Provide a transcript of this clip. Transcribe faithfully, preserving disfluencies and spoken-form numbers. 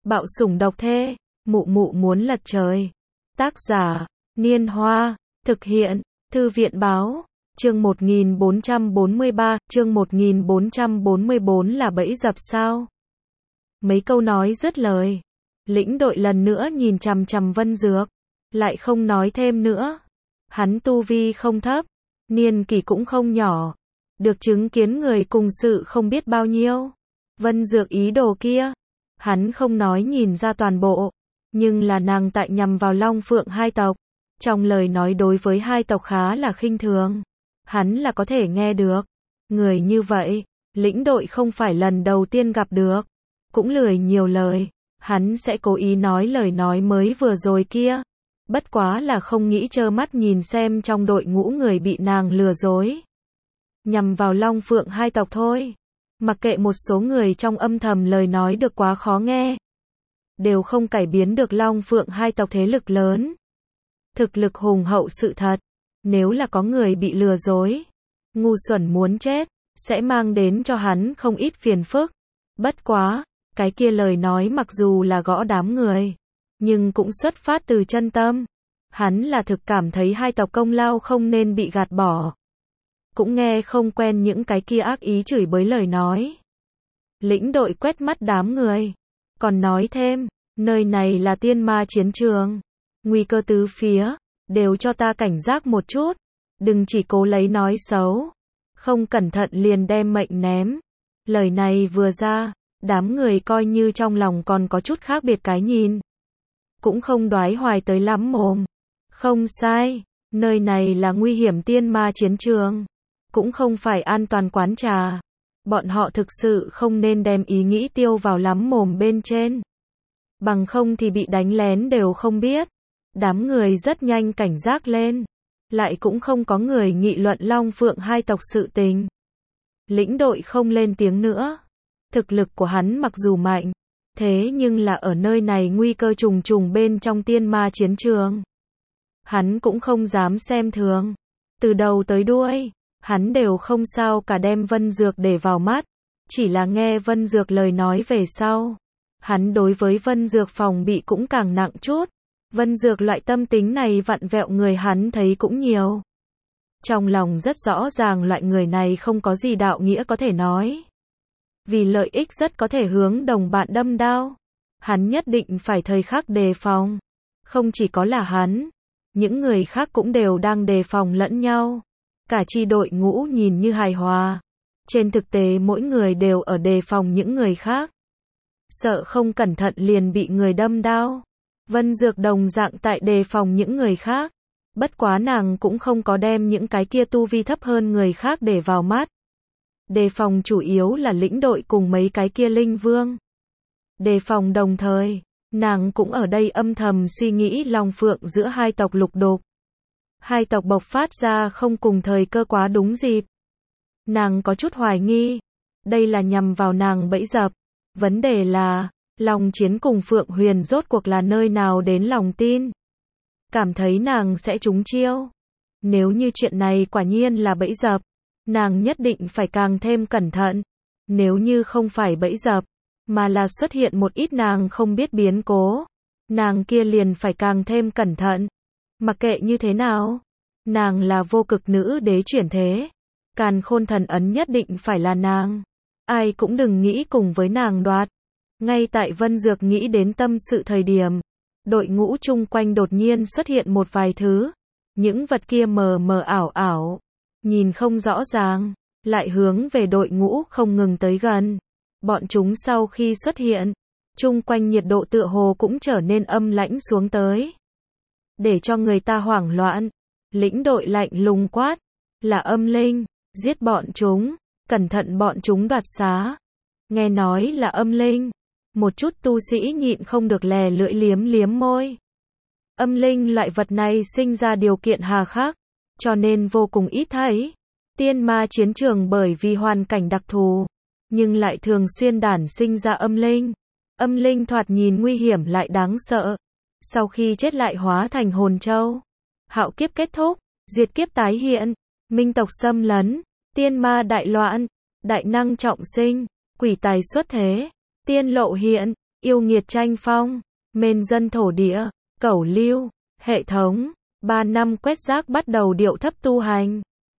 Bạo sủng độc thê, mụ mụ muốn lật trời. Tác giả, Niên Hoa, thực hiện, Thư viện Báo, chương một nghìn bốn trăm bốn mươi ba, chương một nghìn bốn trăm bốn mươi bốn là bẫy dập sao? Mấy câu nói dứt lời, lĩnh đội lần nữa nhìn chằm chằm Vân Dược, lại không nói thêm nữa. Hắn tu vi không thấp, niên kỷ cũng không nhỏ, được chứng kiến người cùng sự không biết bao nhiêu. Vân Dược ý đồ kia, hắn không nói nhìn ra toàn bộ, nhưng là nàng tại nhằm vào Long Phượng hai tộc. Trong lời nói đối với hai tộc khá là khinh thường, hắn là có thể nghe được. Người như vậy, lĩnh đội không phải lần đầu tiên gặp được, cũng lười nhiều lời, hắn sẽ cố ý nói lời nói mới vừa rồi kia. Bất quá là không nghĩ trơ mắt nhìn xem trong đội ngũ người bị nàng lừa dối. Nhằm vào Long Phượng hai tộc thôi. Mặc kệ một số người trong âm thầm lời nói được quá khó nghe, đều không cải biến được Long Phượng hai tộc thế lực lớn. Thực lực hùng hậu sự thật, nếu là có người bị lừa dối, ngu xuẩn muốn chết, sẽ mang đến cho hắn không ít phiền phức. Bất quá, cái kia lời nói mặc dù là gõ đám người, nhưng cũng xuất phát từ chân tâm. Hắn là thực cảm thấy hai tộc công lao không nên bị gạt bỏ. Cũng nghe không quen những cái kia ác ý chửi bới lời nói. Lĩnh đội quét mắt đám người, còn nói thêm, nơi này là tiên ma chiến trường, nguy cơ tứ phía, đều cho ta cảnh giác một chút, đừng chỉ cố lấy nói xấu, không cẩn thận liền đem mệnh ném. Lời này vừa ra, đám người coi như trong lòng còn có chút khác biệt cái nhìn, cũng không đoái hoài tới lắm mồm. Không sai, nơi này là nguy hiểm tiên ma chiến trường, cũng không phải an toàn quán trà. Bọn họ thực sự không nên đem ý nghĩ tiêu vào lắm mồm bên trên, bằng không thì bị đánh lén đều không biết. Đám người rất nhanh cảnh giác lên, lại cũng không có người nghị luận Long Phượng hai tộc sự tình. Lĩnh đội không lên tiếng nữa. Thực lực của hắn mặc dù mạnh, thế nhưng là ở nơi này nguy cơ trùng trùng bên trong tiên ma chiến trường, hắn cũng không dám xem thường. Từ đầu tới đuôi, hắn đều không sao cả đem Vân Dược để vào mắt, chỉ là nghe Vân Dược lời nói về sau, hắn đối với Vân Dược phòng bị cũng càng nặng chút. Vân Dược loại tâm tính này vặn vẹo người hắn thấy cũng nhiều. Trong lòng rất rõ ràng loại người này không có gì đạo nghĩa có thể nói, vì lợi ích rất có thể hướng đồng bạn đâm đao. Hắn nhất định phải thời khắc đề phòng. Không chỉ có là hắn, những người khác cũng đều đang đề phòng lẫn nhau. Cả chi đội ngũ nhìn như hài hòa, trên thực tế mỗi người đều ở đề phòng những người khác, sợ không cẩn thận liền bị người đâm đao. Vân Dược đồng dạng tại đề phòng những người khác, bất quá nàng cũng không có đem những cái kia tu vi thấp hơn người khác để vào mắt. Đề phòng chủ yếu là lĩnh đội cùng mấy cái kia linh vương. Đề phòng đồng thời, nàng cũng ở đây âm thầm suy nghĩ Long Phượng giữa hai tộc lục đục. Hai tộc bộc phát ra không cùng thời cơ quá đúng dịp. Nàng có chút hoài nghi, đây là nhằm vào nàng bẫy dập. Vấn đề là, Long Chiến cùng Phượng Huyền rốt cuộc là nơi nào đến lòng tin. Cảm thấy nàng sẽ trúng chiêu. Nếu như chuyện này quả nhiên là bẫy dập, nàng nhất định phải càng thêm cẩn thận. Nếu như không phải bẫy dập, mà là xuất hiện một ít nàng không biết biến cố, nàng kia liền phải càng thêm cẩn thận. Mặc kệ như thế nào, nàng là vô cực nữ đế chuyển thế, càn khôn thần ấn nhất định phải là nàng. Ai cũng đừng nghĩ cùng với nàng đoạt. Ngay tại Vân Dược nghĩ đến tâm sự thời điểm, đội ngũ chung quanh đột nhiên xuất hiện một vài thứ. Những vật kia mờ mờ ảo ảo, nhìn không rõ ràng, lại hướng về đội ngũ không ngừng tới gần. Bọn chúng sau khi xuất hiện, chung quanh nhiệt độ tựa hồ cũng trở nên âm lãnh xuống tới, để cho người ta hoảng loạn. Lĩnh đội lạnh lùng quát, là âm linh, giết bọn chúng, cẩn thận bọn chúng đoạt xá. Nghe nói là âm linh, một chút tu sĩ nhịn không được lè lưỡi liếm liếm môi. Âm linh loại vật này sinh ra điều kiện hà khắc, cho nên vô cùng ít thấy. Tiên ma chiến trường bởi vì hoàn cảnh đặc thù, nhưng lại thường xuyên đản sinh ra âm linh. Âm linh thoạt nhìn nguy hiểm lại đáng sợ. Sau khi chết lại hóa thành hồn châu. Hạo kiếp kết thúc, diệt kiếp tái hiện, minh tộc xâm lấn, tiên ma đại loạn, đại năng trọng sinh, quỷ tài xuất thế, tiên lộ hiện, yêu nghiệt tranh phong, mên dân thổ địa, cẩu lưu, hệ thống, ba năm quét rác bắt đầu điệu thấp tu hành.